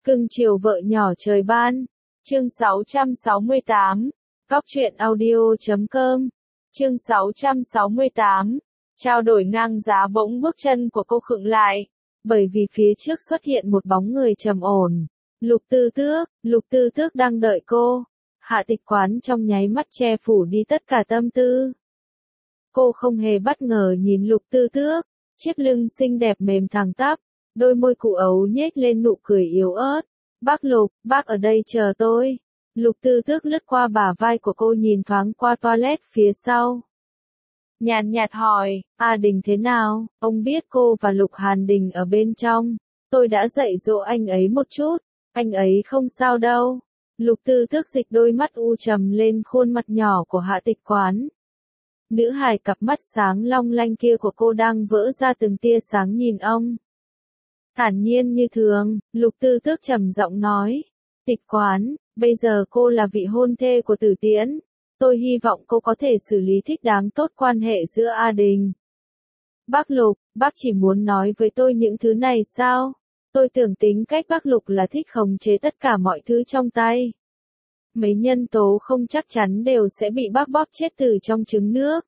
Cưng chiều vợ nhỏ trời ban. Chương 668. Góc truyện audio.com. Chương 668. Trao đổi ngang giá. Bỗng bước chân của cô khựng lại, bởi vì phía trước xuất hiện một bóng người trầm ổn. Lục Tư Tước đang đợi cô. Hạ Tịch Quán trong nháy mắt che phủ đi tất cả tâm tư. Cô không hề bất ngờ nhìn Lục Tư Tước, chiếc lưng xinh đẹp mềm thẳng tắp, đôi môi cụ ấu nhếch lên nụ cười yếu ớt. Bác Lục, bác ở đây chờ tôi. Lục Tư Tước lướt qua bả vai của cô, nhìn thoáng qua toilet phía sau. Nhàn nhạt hỏi, A Đình thế nào? Ông biết cô và Lục Hàn Đình ở bên trong. Tôi đã dạy dỗ anh ấy một chút. Anh ấy không sao đâu. Lục Tư Tước dịch đôi mắt u trầm lên khuôn mặt nhỏ của Hạ Tịch Quán. Nữ hài cặp mắt sáng long lanh kia của cô đang vỡ ra từng tia sáng nhìn ông. Thản nhiên như thường, Lục Tư Tước trầm giọng nói. Tịch Quán, bây giờ cô là vị hôn thê của Tử Tiễn. Tôi hy vọng cô có thể xử lý thích đáng tốt quan hệ giữa A Đình. Bác Lục, bác chỉ muốn nói với tôi những thứ này sao? Tôi tưởng tính cách bác Lục là thích khống chế tất cả mọi thứ trong tay. Mấy nhân tố không chắc chắn đều sẽ bị bác bóp chết từ trong trứng nước.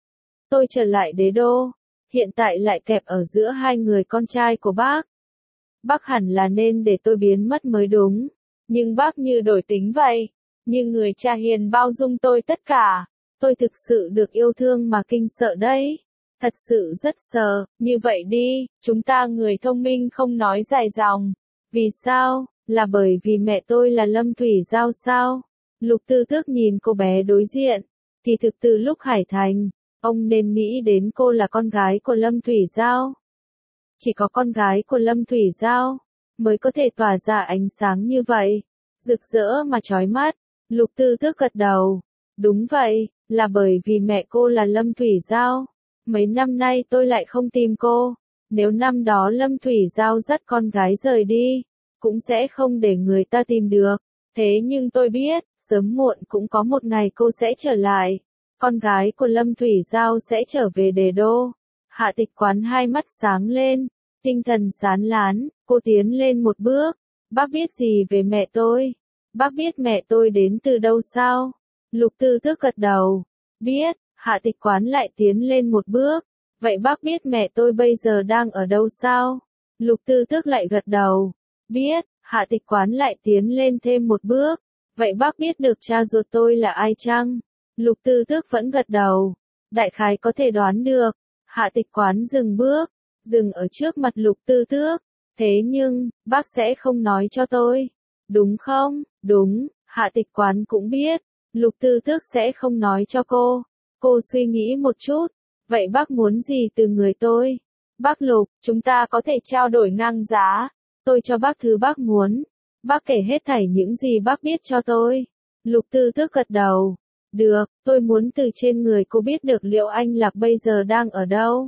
Tôi trở lại đế đô, hiện tại lại kẹp ở giữa hai người con trai của bác. Bác hẳn là nên để tôi biến mất mới đúng, nhưng bác như đổi tính vậy, như người cha hiền bao dung tôi tất cả. Tôi thực sự được yêu thương mà kinh sợ đấy. Thật sự rất sợ. Như vậy đi, chúng ta người thông minh không nói dài dòng. Vì sao? Là bởi vì mẹ tôi là Lâm Thủy Giao sao? Lục Tư Tước nhìn cô bé đối diện. Kỳ thực từ lúc Hải Thành, ông nên nghĩ đến cô là con gái của Lâm Thủy Giao. Chỉ có con gái của Lâm Thủy Giao mới có thể tỏa ra ánh sáng như vậy, rực rỡ mà chói mắt. Lục Tư Tước gật đầu. Đúng vậy, là bởi vì mẹ cô là Lâm Thủy Giao. Mấy năm nay tôi lại không tìm cô. Nếu năm đó Lâm Thủy Giao dắt con gái rời đi, cũng sẽ không để người ta tìm được. Thế nhưng tôi biết, sớm muộn cũng có một ngày cô sẽ trở lại. Con gái của Lâm Thủy Giao sẽ trở về đế đô. Hạ Tịch Quán hai mắt sáng lên, tinh thần sáng láng, cô tiến lên một bước. Bác biết gì về mẹ tôi? Bác biết mẹ tôi đến từ đâu sao? Lục Tư Tước gật đầu. Biết. Hạ Tịch Quán lại tiến lên một bước. Vậy bác biết mẹ tôi bây giờ đang ở đâu sao? Lục Tư Tước lại gật đầu. Biết. Hạ Tịch Quán lại tiến lên thêm một bước. Vậy bác biết được cha ruột tôi là ai chăng? Lục Tư Tước vẫn gật đầu. Đại khái có thể đoán được. Hạ Tịch Quán dừng bước, dừng ở trước mặt Lục Tư Tước. Thế nhưng, bác sẽ không nói cho tôi. Đúng không? Đúng. Hạ Tịch Quán cũng biết. Lục Tư Tước sẽ không nói cho cô. Cô suy nghĩ một chút. Vậy bác muốn gì từ người tôi? Bác Lục, chúng ta có thể trao đổi ngang giá. Tôi cho bác thứ bác muốn. Bác kể hết thảy những gì bác biết cho tôi. Lục Tư Tước gật đầu. Được, tôi muốn từ trên người cô biết được liệu anh Lạc bây giờ đang ở đâu.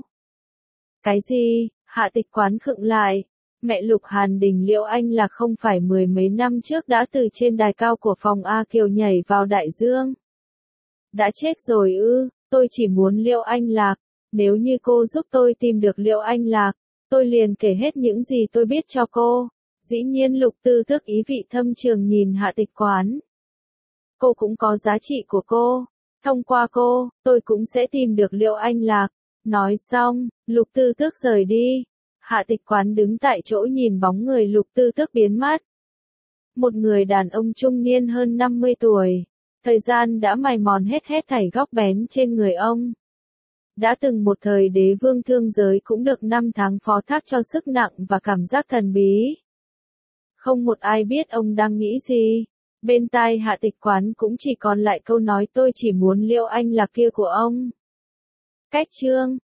Cái gì? Hạ Tịch Quán khựng lại. Mẹ Lục Hàn Đình Liễu Anh Lạc không phải mười mấy năm trước đã từ trên đài cao của phòng A Kiều nhảy vào đại dương. Đã chết rồi ư? Tôi chỉ muốn Liễu Anh Lạc. Nếu như cô giúp tôi tìm được Liễu Anh Lạc, tôi liền kể hết những gì tôi biết cho cô. Dĩ nhiên Lục Tư Tước ý vị thâm trường nhìn Hạ Tịch Quán. Cô cũng có giá trị của cô. Thông qua cô, tôi cũng sẽ tìm được Liễu Anh Lạc. Nói xong, Lục Tư Tước rời đi. Hạ Tịch Quán đứng tại chỗ nhìn bóng người Lục Tư Tước biến mất. Một người đàn ông trung niên hơn 50 tuổi. Thời gian đã mài mòn hết thảy góc bén trên người ông. Đã từng một thời đế vương thương giới cũng được 5 tháng phó thác cho sức nặng và cảm giác thần bí. Không một ai biết ông đang nghĩ gì. Bên tai Hạ Tịch Quán cũng chỉ còn lại câu nói tôi chỉ muốn Liễu Anh Lạc kia của ông. Cách chương